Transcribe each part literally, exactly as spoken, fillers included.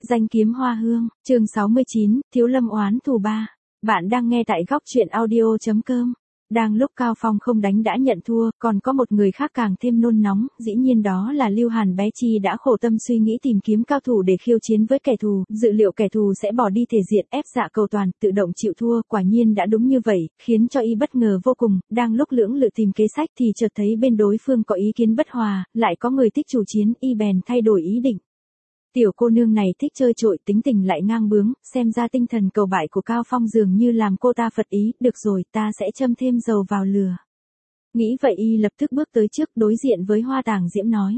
Danh kiếm hoa hương, chương sáu mươi chín, Thiếu Lâm oán thù ba. Bạn đang nghe tại góc truyện audio chấm com. Đang lúc Cao Phong không đánh đã nhận thua, còn có một người khác càng thêm nôn nóng, dĩ nhiên đó là Lưu Hàn bé Chi đã khổ tâm suy nghĩ tìm kiếm cao thủ để khiêu chiến với kẻ thù, dự liệu kẻ thù sẽ bỏ đi thể diện ép dạ cầu toàn, tự động chịu thua, quả nhiên đã đúng như vậy, khiến cho y bất ngờ vô cùng, đang lúc lưỡng lự tìm kế sách thì chợt thấy bên đối phương có ý kiến bất hòa, lại có người thích chủ chiến, y bèn thay đổi ý định. Tiểu cô nương này thích chơi trội, tính tình lại ngang bướng, xem ra tinh thần cầu bại của Cao Phong dường như làm cô ta phật ý, được rồi, ta sẽ châm thêm dầu vào lửa. Nghĩ vậy y lập tức bước tới trước đối diện với Hoa Tàng Diễm nói.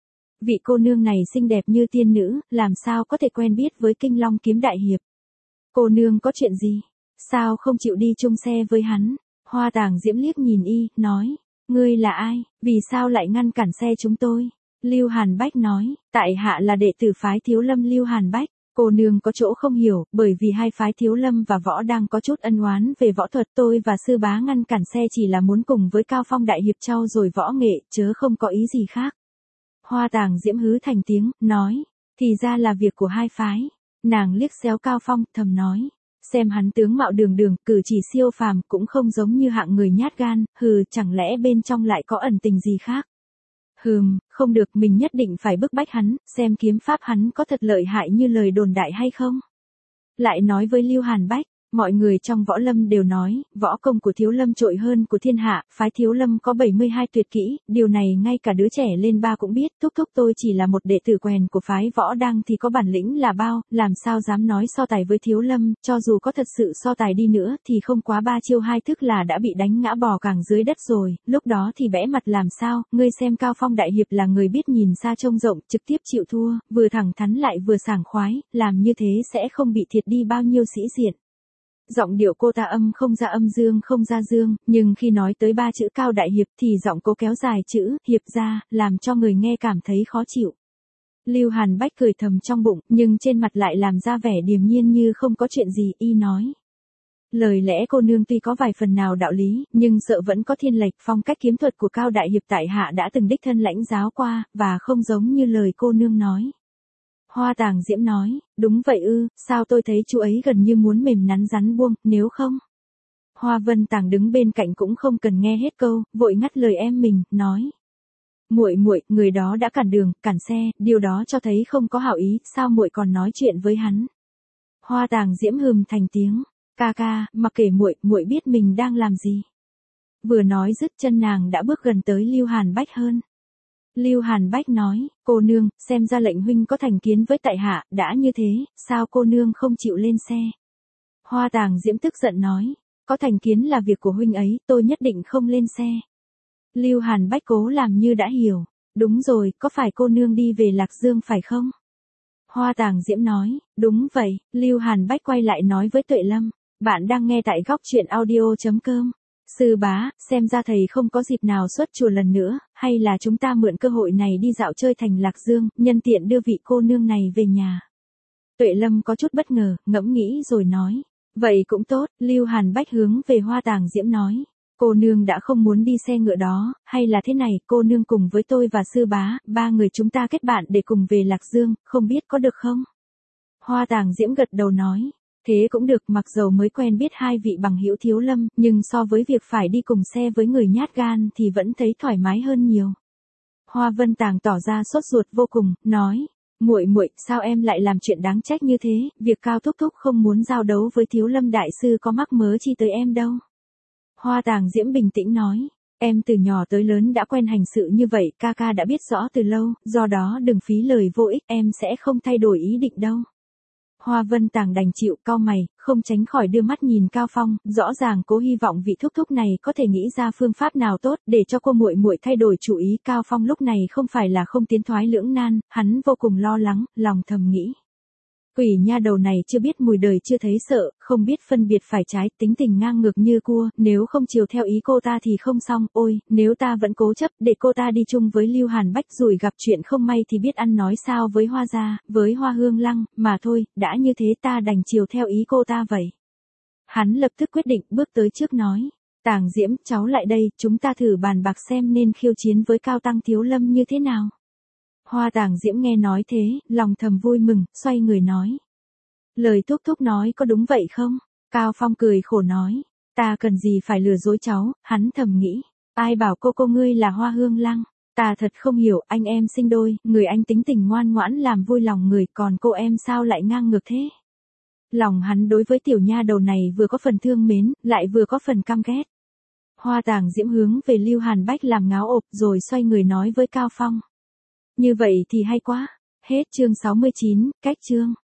Vị cô nương này xinh đẹp như tiên nữ, làm sao có thể quen biết với Kinh Long Kiếm đại hiệp. Cô nương có chuyện gì? Sao không chịu đi chung xe với hắn? Hoa Tàng Diễm liếc nhìn y, nói, ngươi là ai, vì sao lại ngăn cản xe chúng tôi? Lưu Hàn Bách nói, tại hạ là đệ tử phái Thiếu Lâm Lưu Hàn Bách, cô nương có chỗ không hiểu, bởi vì hai phái Thiếu Lâm và Võ đang có chút ân oán về võ thuật, tôi và sư bá ngăn cản xe chỉ là muốn cùng với Cao Phong đại hiệp trau dồi võ nghệ, chớ không có ý gì khác. Hoa Tàng Diễm hứ thành tiếng, nói, thì ra là việc của hai phái. Nàng liếc xéo Cao Phong, thầm nói, xem hắn tướng mạo đường đường, cử chỉ siêu phàm, cũng không giống như hạng người nhát gan, hừ, chẳng lẽ bên trong lại có ẩn tình gì khác. Hừm, không được, mình nhất định phải bức bách hắn, xem kiếm pháp hắn có thật lợi hại như lời đồn đại hay không. Lại nói với Lưu Hàn Bách, mọi người trong võ lâm đều nói, võ công của Thiếu Lâm trội hơn của thiên hạ, phái Thiếu Lâm có bảy mươi hai tuyệt kỹ, điều này ngay cả đứa trẻ lên ba cũng biết, thúc thúc tôi chỉ là một đệ tử quèn của phái Võ Đăng thì có bản lĩnh là bao, làm sao dám nói so tài với Thiếu Lâm, cho dù có thật sự so tài đi nữa thì không quá ba chiêu hai thức là đã bị đánh ngã bò càng dưới đất rồi, lúc đó thì bẽ mặt làm sao, ngươi xem Cao Phong đại hiệp là người biết nhìn xa trông rộng, trực tiếp chịu thua, vừa thẳng thắn lại vừa sảng khoái, làm như thế sẽ không bị thiệt đi bao nhiêu sĩ diện. Giọng điệu cô ta âm không ra âm dương không ra dương, nhưng khi nói tới ba chữ Cao đại hiệp thì giọng cô kéo dài chữ hiệp ra, làm cho người nghe cảm thấy khó chịu. Lưu Hàn Bách cười thầm trong bụng, nhưng trên mặt lại làm ra vẻ điềm nhiên như không có chuyện gì, y nói. Lời lẽ cô nương tuy có vài phần nào đạo lý, nhưng sợ vẫn có thiên lệch, phong cách kiếm thuật của Cao đại hiệp tại hạ đã từng đích thân lãnh giáo qua, và không giống như lời cô nương nói. Hoa Tàng Diễm nói, đúng vậy ư, sao tôi thấy chú ấy gần như muốn mềm nắn rắn buông, nếu không. Hoa Vân Tàng đứng bên cạnh cũng không cần nghe hết câu, vội ngắt lời em mình, nói. Muội muội, người đó đã cản đường, cản xe, điều đó cho thấy không có hảo ý, sao muội còn nói chuyện với hắn. Hoa Tàng Diễm hừm thành tiếng, ca ca, mặc kệ muội, muội biết mình đang làm gì. Vừa nói dứt chân nàng đã bước gần tới Lưu Hàn Bách hơn. Lưu Hàn Bách nói, cô nương, xem ra lệnh huynh có thành kiến với tại hạ, đã như thế, sao cô nương không chịu lên xe? Hoa Tàng Diễm tức giận nói, có thành kiến là việc của huynh ấy, tôi nhất định không lên xe. Lưu Hàn Bách cố làm như đã hiểu, đúng rồi, có phải cô nương đi về Lạc Dương phải không? Hoa Tàng Diễm nói, đúng vậy, Lưu Hàn Bách quay lại nói với Tuệ Lâm, bạn đang nghe tại góc truyện audio chấm com. Sư bá, xem ra thầy không có dịp nào xuất chùa lần nữa, hay là chúng ta mượn cơ hội này đi dạo chơi thành Lạc Dương, nhân tiện đưa vị cô nương này về nhà. Tuệ Lâm có chút bất ngờ, ngẫm nghĩ rồi nói, vậy cũng tốt, Lưu Hàn Bách hướng về Hoa Tàng Diễm nói, cô nương đã không muốn đi xe ngựa đó, hay là thế này, cô nương cùng với tôi và sư bá, ba người chúng ta kết bạn để cùng về Lạc Dương, không biết có được không? Hoa Tàng Diễm gật đầu nói. Thế cũng được, mặc dầu mới quen biết hai vị bằng hữu Thiếu Lâm, nhưng so với việc phải đi cùng xe với người nhát gan thì vẫn thấy thoải mái hơn nhiều. Hoa Vân Tàng tỏ ra sốt ruột vô cùng, nói, muội muội, sao em lại làm chuyện đáng trách như thế, việc Cao thúc thúc không muốn giao đấu với Thiếu Lâm đại sư có mắc mớ chi tới em đâu. Hoa Tàng Diễm bình tĩnh nói, em từ nhỏ tới lớn đã quen hành sự như vậy, ca ca đã biết rõ từ lâu, do đó đừng phí lời vô ích, em sẽ không thay đổi ý định đâu. Hoa Vân Tàng đành chịu, cau mày, không tránh khỏi đưa mắt nhìn Cao Phong, rõ ràng cố hy vọng vị thúc thúc này có thể nghĩ ra phương pháp nào tốt để cho cô muội muội thay đổi chủ ý. Cao Phong lúc này không phải là không tiến thoái lưỡng nan, hắn vô cùng lo lắng, lòng thầm nghĩ. Quỷ nha đầu này chưa biết mùi đời chưa thấy sợ, không biết phân biệt phải trái, tính tình ngang ngược như cua, nếu không chiều theo ý cô ta thì không xong, ôi, nếu ta vẫn cố chấp để cô ta đi chung với Lưu Hàn Bách rồi gặp chuyện không may thì biết ăn nói sao với Hoa gia, với Hoa Hương Lăng, mà thôi, đã như thế ta đành chiều theo ý cô ta vậy. Hắn lập tức quyết định bước tới trước nói, Tàng Diễm, cháu lại đây, chúng ta thử bàn bạc xem nên khiêu chiến với Cao Tăng Thiếu Lâm như thế nào. Hoa Tàng Diễm nghe nói thế, lòng thầm vui mừng, xoay người nói. Lời thúc thúc nói có đúng vậy không? Cao Phong cười khổ nói. Ta cần gì phải lừa dối cháu, hắn thầm nghĩ. Ai bảo cô cô ngươi là Hoa Hương Lăng? Ta thật không hiểu, anh em sinh đôi, người anh tính tình ngoan ngoãn làm vui lòng người, còn cô em sao lại ngang ngược thế? Lòng hắn đối với tiểu nha đầu này vừa có phần thương mến, lại vừa có phần căm ghét. Hoa Tàng Diễm hướng về Lưu Hàn Bách làm ngáo ộp rồi xoay người nói với Cao Phong. Như vậy thì hay quá. Hết chương sáu mươi chín, cách chương.